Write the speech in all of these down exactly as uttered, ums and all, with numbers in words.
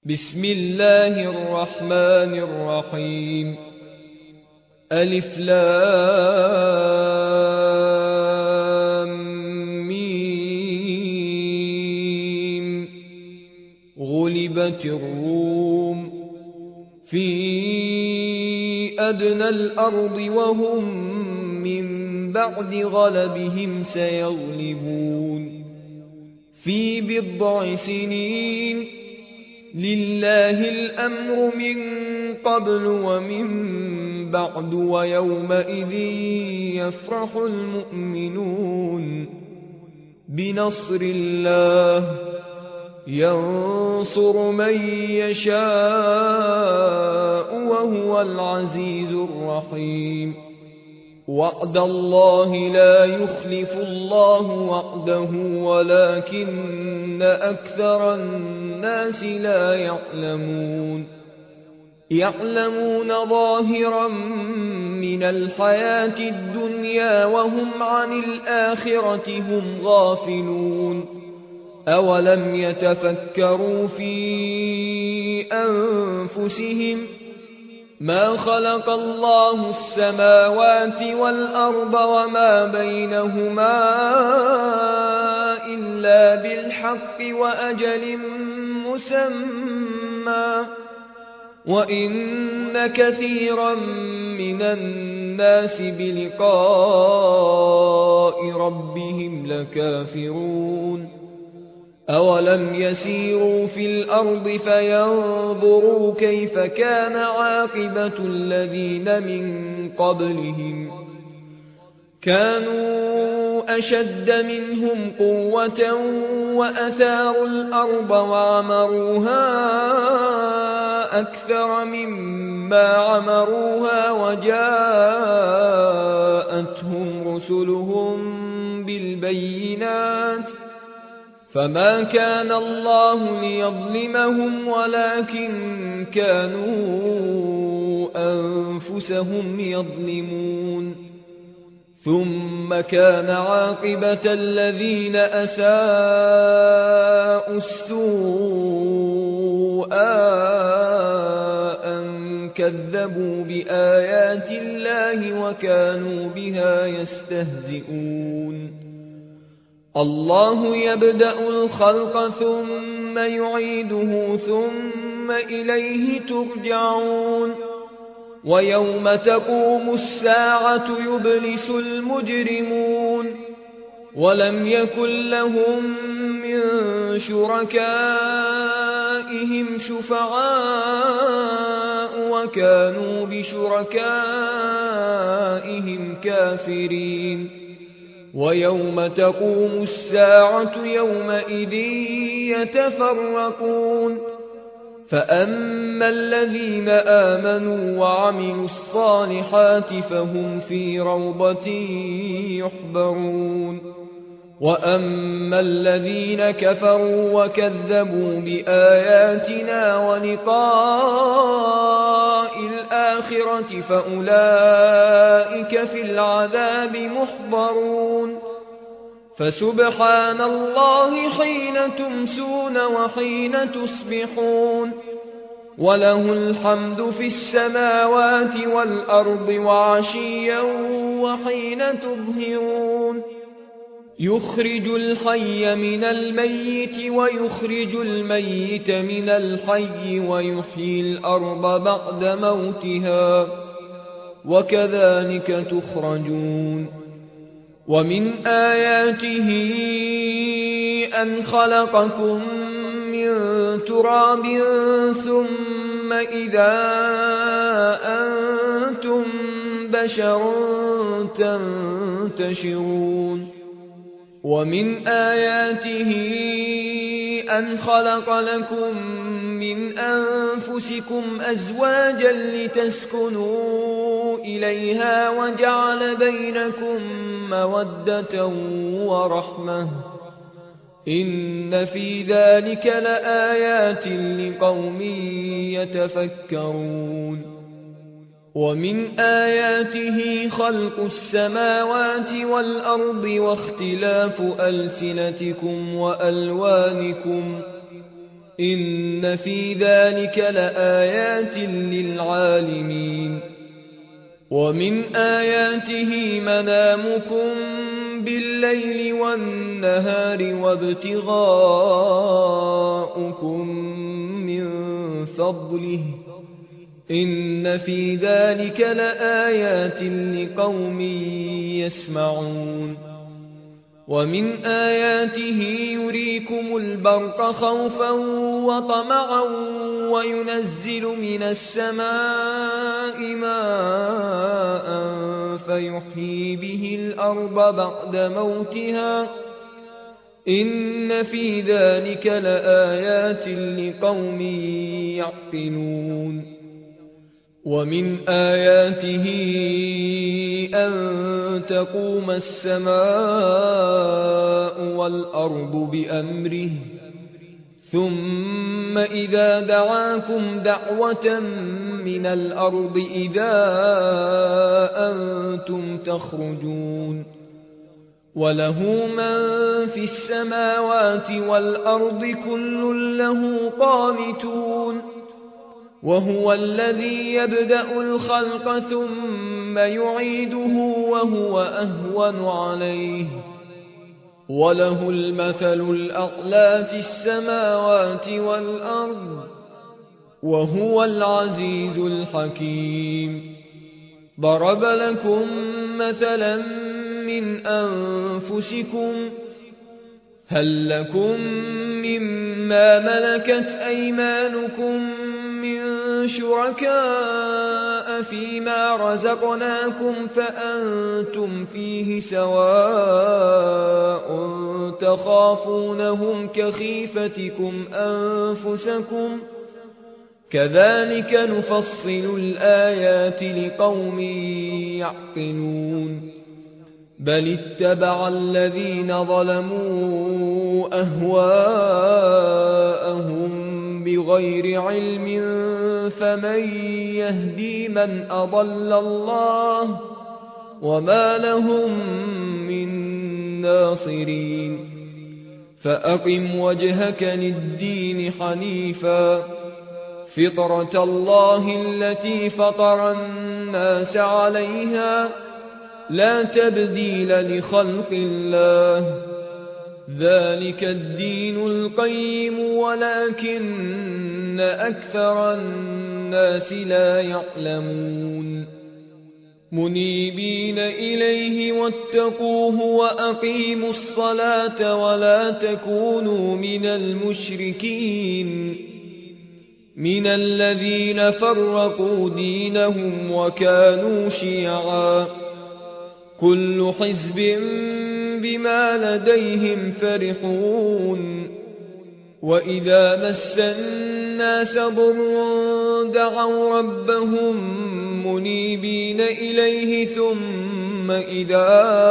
بسم الله الرحمن الرحيم. ألف لام ميم. غلبت الروم في أدنى الأرض وهم من بعد غلبهم سيغلبون في بضع سنين. لله الأمر من قبل ومن بعد ويومئذ يفرح المؤمنون بنصر الله ينصر من يشاء وهو العزيز الرحيم. وعد الله لا يخلف الله وعده ولكن أكثر الناس لا يعلمون. يعلمون ظاهرا من الحياة الدنيا وهم عن الآخرة هم غافلون. أولم يتفكروا في أنفسهم ما خلق الله السماوات والأرض وما بينهما إلا بالحق وأجل مسمى وإن كثيرا من الناس بلقاء ربهم لكافرون. أولم يسيروا في الأرض فينظروا كيف كان عاقبة الذين من قبلهم كانوا أشد منهم قوة وأثاروا الأرض وعمروها أكثر مما عمروها وجاءتهم رسلهم بالبينات فما كان الله ليظلمهم ولكن كانوا أنفسهم يظلمون. ثم كان عاقبة الذين أساءوا السوء أن كذبوا بآيات الله وكانوا بها يستهزئون. الله يبدأ الخلق ثم يعيده ثم إليه ترجعون. ويوم تقوم الساعة يبلس المجرمون ولم يكن لهم من شركائهم شفعاء وكانوا بشركائهم كافرين. ويوم تقوم الساعة يومئذ يتفرقون فأما الذين آمنوا وعملوا الصالحات فهم في روضة يحبرون. وأما الذين كفروا وكذبوا بآياتنا ولقاء الآخرة فأولئك في العذاب محضرون. فسبحان الله حين تمسون وحين تصبحون وله الحمد في السماوات والأرض وعشيا وحين تظهرون. يخرج الحي من الميت ويخرج الميت من الحي ويحيي الأرض بعد موتها وكذلك تخرجون. ومن آياته أن خلقكم من تراب ثم إذا أنتم بشر تنتشرون. ومن آياته أن خلق لكم من أنفسكم أزواجا لتسكنوا إليها وجعل بينكم مودة ورحمة إن في ذلك لآيات لقوم يتفكرون. ومن آياته خلق السماوات والأرض واختلاف ألسنتكم وألوانكم إن في ذلك لآيات للعالمين ومن آياته منامكم بالليل والنهار وابتغاؤكم من فضله إن في ذلك لآيات لقوم يسمعون ومن آياته يريكم البرق خوفا وطمعا وينزل من السماء ماء فيحيي به الأرض بعد موتها إن في ذلك لآيات لقوم يعقلون ومن آياته أن تقوم السماء والأرض بأمره ثم إذا دعاكم دعوة من الأرض إذا أنتم تخرجون وله من في السماوات والأرض كل له قانتون وهو الذي يبدأ الخلق ثم يعيده وهو أهون عليه وله المثل الأعلى في السماوات والأرض وهو العزيز الحكيم ضرب لكم مثلا من أنفسكم هل لكم مما ملكت أيمانكم من شركاء فيما رزقناكم فأنتم فيه سواء تخافونهم كخيفتكم أنفسكم كذلك نفصل الآيات لقوم يعقلون بل اتبع الذين ظلموا أهواءهم بغير علم فمن يهدي من أضل الله وما لهم من ناصرين فأقم وجهك للدين حنيفا فطرة الله التي فطر الناس عليها لا تبديل لخلق الله ذلك الدين القيم ولكن أكثر الناس لا يعلمون منيبين إليه واتقوه وأقيموا الصلاة ولا تكونوا من المشركين من الذين فرقوا دينهم وكانوا شيعا كل حزب بما لديهم فرحون وإذا مس الناس ضر دعوا ربهم منيبين إليه ثم إذا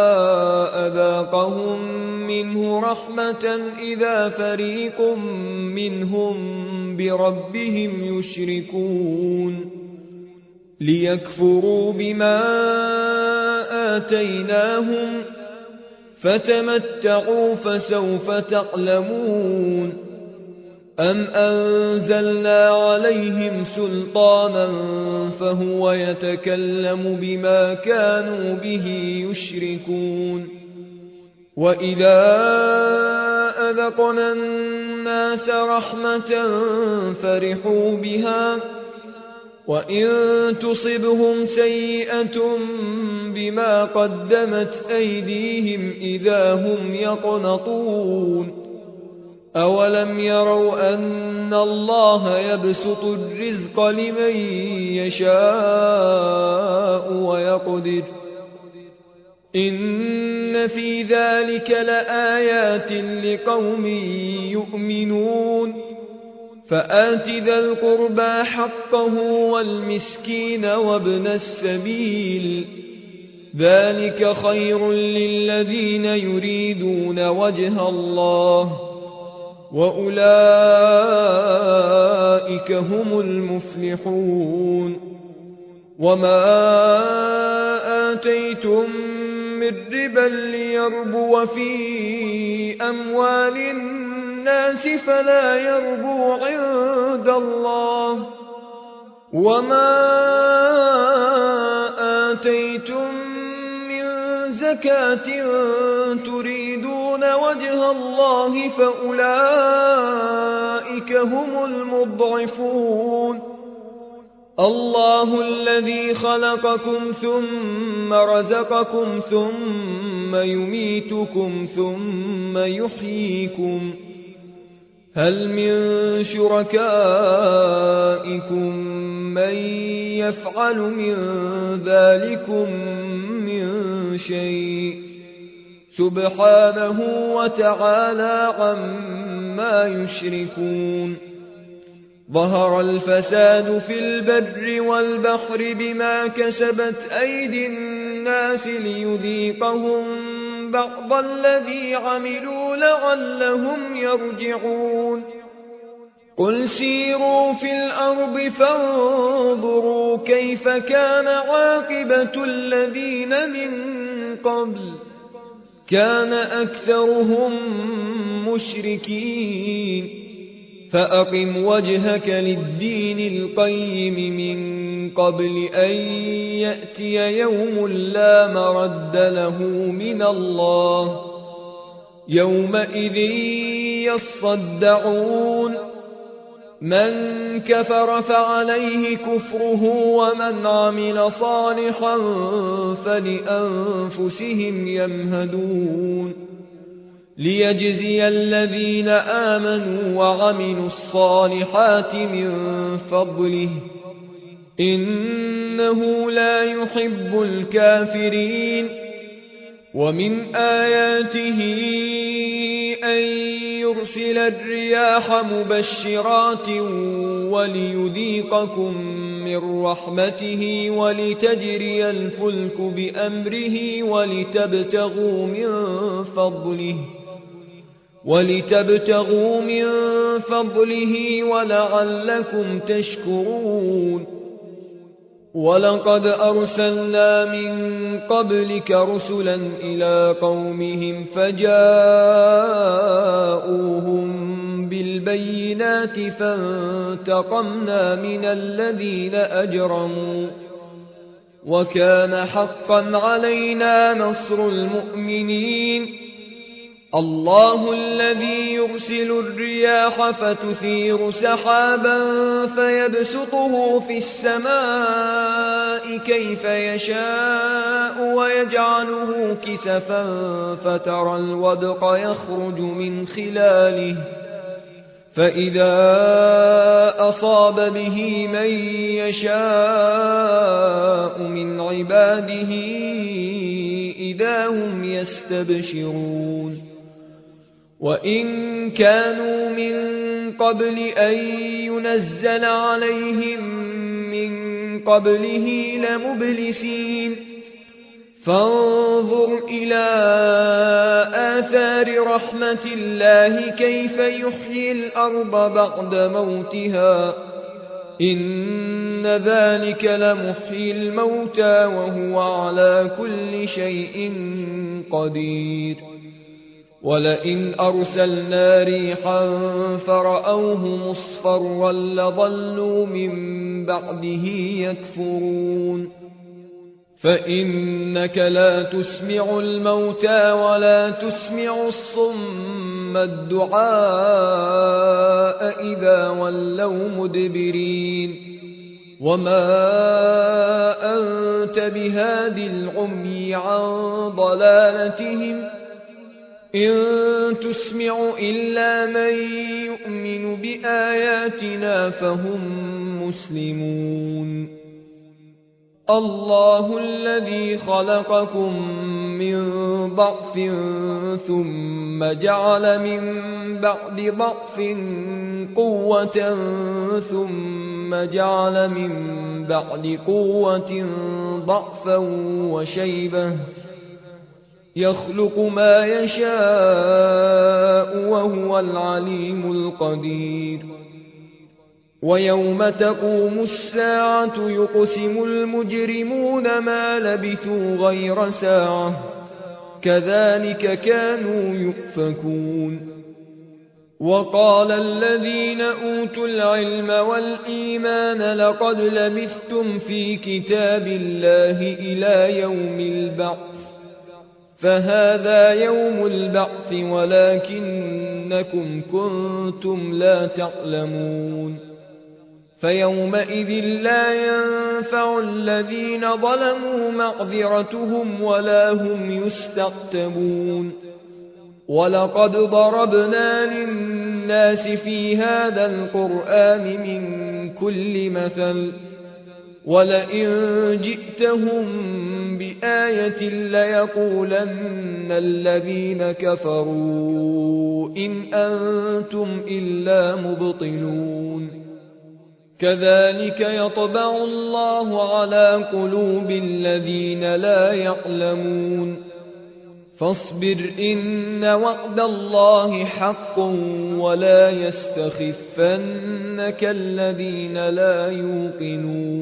أذاقهم منه رحمة إذا فريق منهم بربهم يشركون ليكفروا بما آتيناهم فتمتعوا فسوف تعلمون أم أنزلنا عليهم سلطانا فهو يتكلم بما كانوا به يشركون وإذا أذقنا الناس رحمة فرحوا بها وإن تصبهم سيئة بما قدمت أيديهم إذا هم يقنطون أولم يروا أن الله يبسط الرزق لمن يشاء ويقدر إن في ذلك لآيات لقوم يؤمنون فآت ذا القربى حقه والمسكين وابن السبيل ذلك خير للذين يريدون وجه الله وأولئك هم المفلحون وما آتيتم من ربا ليربو في أموال الناس فلا يربو عند الله وما آتيتم من زكاة تريدون وجه الله فأولئك هم المضعفون الله الذي خلقكم ثم رزقكم ثم يميتكم ثم يحييكم هل من شركائكم من يفعل من ذلكم من شيء سبحانه وتعالى عما يشركون ظهر الفساد في البر والبحر بما كسبت أيدي الناس ليذيقهم بعض الذي عملوا لعلهم يرجعون قل سيروا في الأرض فانظروا كيف كان عاقبة الذين من قبل كان أكثرهم مشركين فأقم وجهك للدين القيم من قبل أن يأتي يوم لا مرد له من الله يومئذ يصدعون من كفر فعليه كفره ومن عمل صالحا فلأنفسهم يمهدون ليجزي الذين آمنوا وعملوا الصالحات من فضله إنه لا يحب الكافرين ومن آياته أن يرسل الرياح مبشرات وليذيقكم من رحمته ولتجري الفلك بأمره ولتبتغوا من فضله ولتبتغوا من فضله ولعلكم تشكرون ولقد أرسلنا من قبلك رسلا إلى قومهم فجاءوهم بالبينات فانتقمنا من الذين أجرموا وكان حقا علينا نصر المؤمنين الله الذي يرسل الرياح فتثير سحابا فيبسطه في السماء كيف يشاء ويجعله كسفا فترى الودق يخرج من خلاله فإذا أصاب به من يشاء من عباده إذا هم يستبشرون وإن كانوا من قبل أن ينزل عليهم من قبله لمبلسين فانظر إلى آثار رحمة الله كيف يحيي الأرض بعد موتها إن ذلك لمحيي الموتى وهو على كل شيء قدير ولئن أرسلنا ريحا فرأوه مصفرا لظلوا من بعده يكفرون فإنك لا تسمع الموتى ولا تسمع الصم الدعاء إذا ولوا مدبرين وما أنت بهاد العمي عن ضلالتهم إن تسمع إلا من يؤمن بآياتنا فهم مسلمون الله الذي خلقكم من ضعف ثم جعل من بعد ضعف قوة ثم جعل من بعد قوة ضعفا وشيبة يخلق ما يشاء وهو العليم القدير ويوم تقوم الساعة يقسم المجرمون ما لبثوا غير ساعة كذلك كانوا يؤفكون وقال الذين أوتوا العلم والإيمان لقد لبثتم في كتاب الله إلى يوم البعث فهذا يوم البعث ولكنكم كنتم لا تعلمون فيومئذ لا ينفع الذين ظلموا معذرتهم ولا هم يستعتبون ولقد ضربنا للناس في هذا القرآن من كل مثل ولئن جئتهم بآية ليقولن الذين كفروا إن أنتم إلا مبطلون كذلك يطبع الله على قلوب الذين لا يعلمون فاصبر إن وعد الله حق ولا يستخفنك الذين لا يوقنون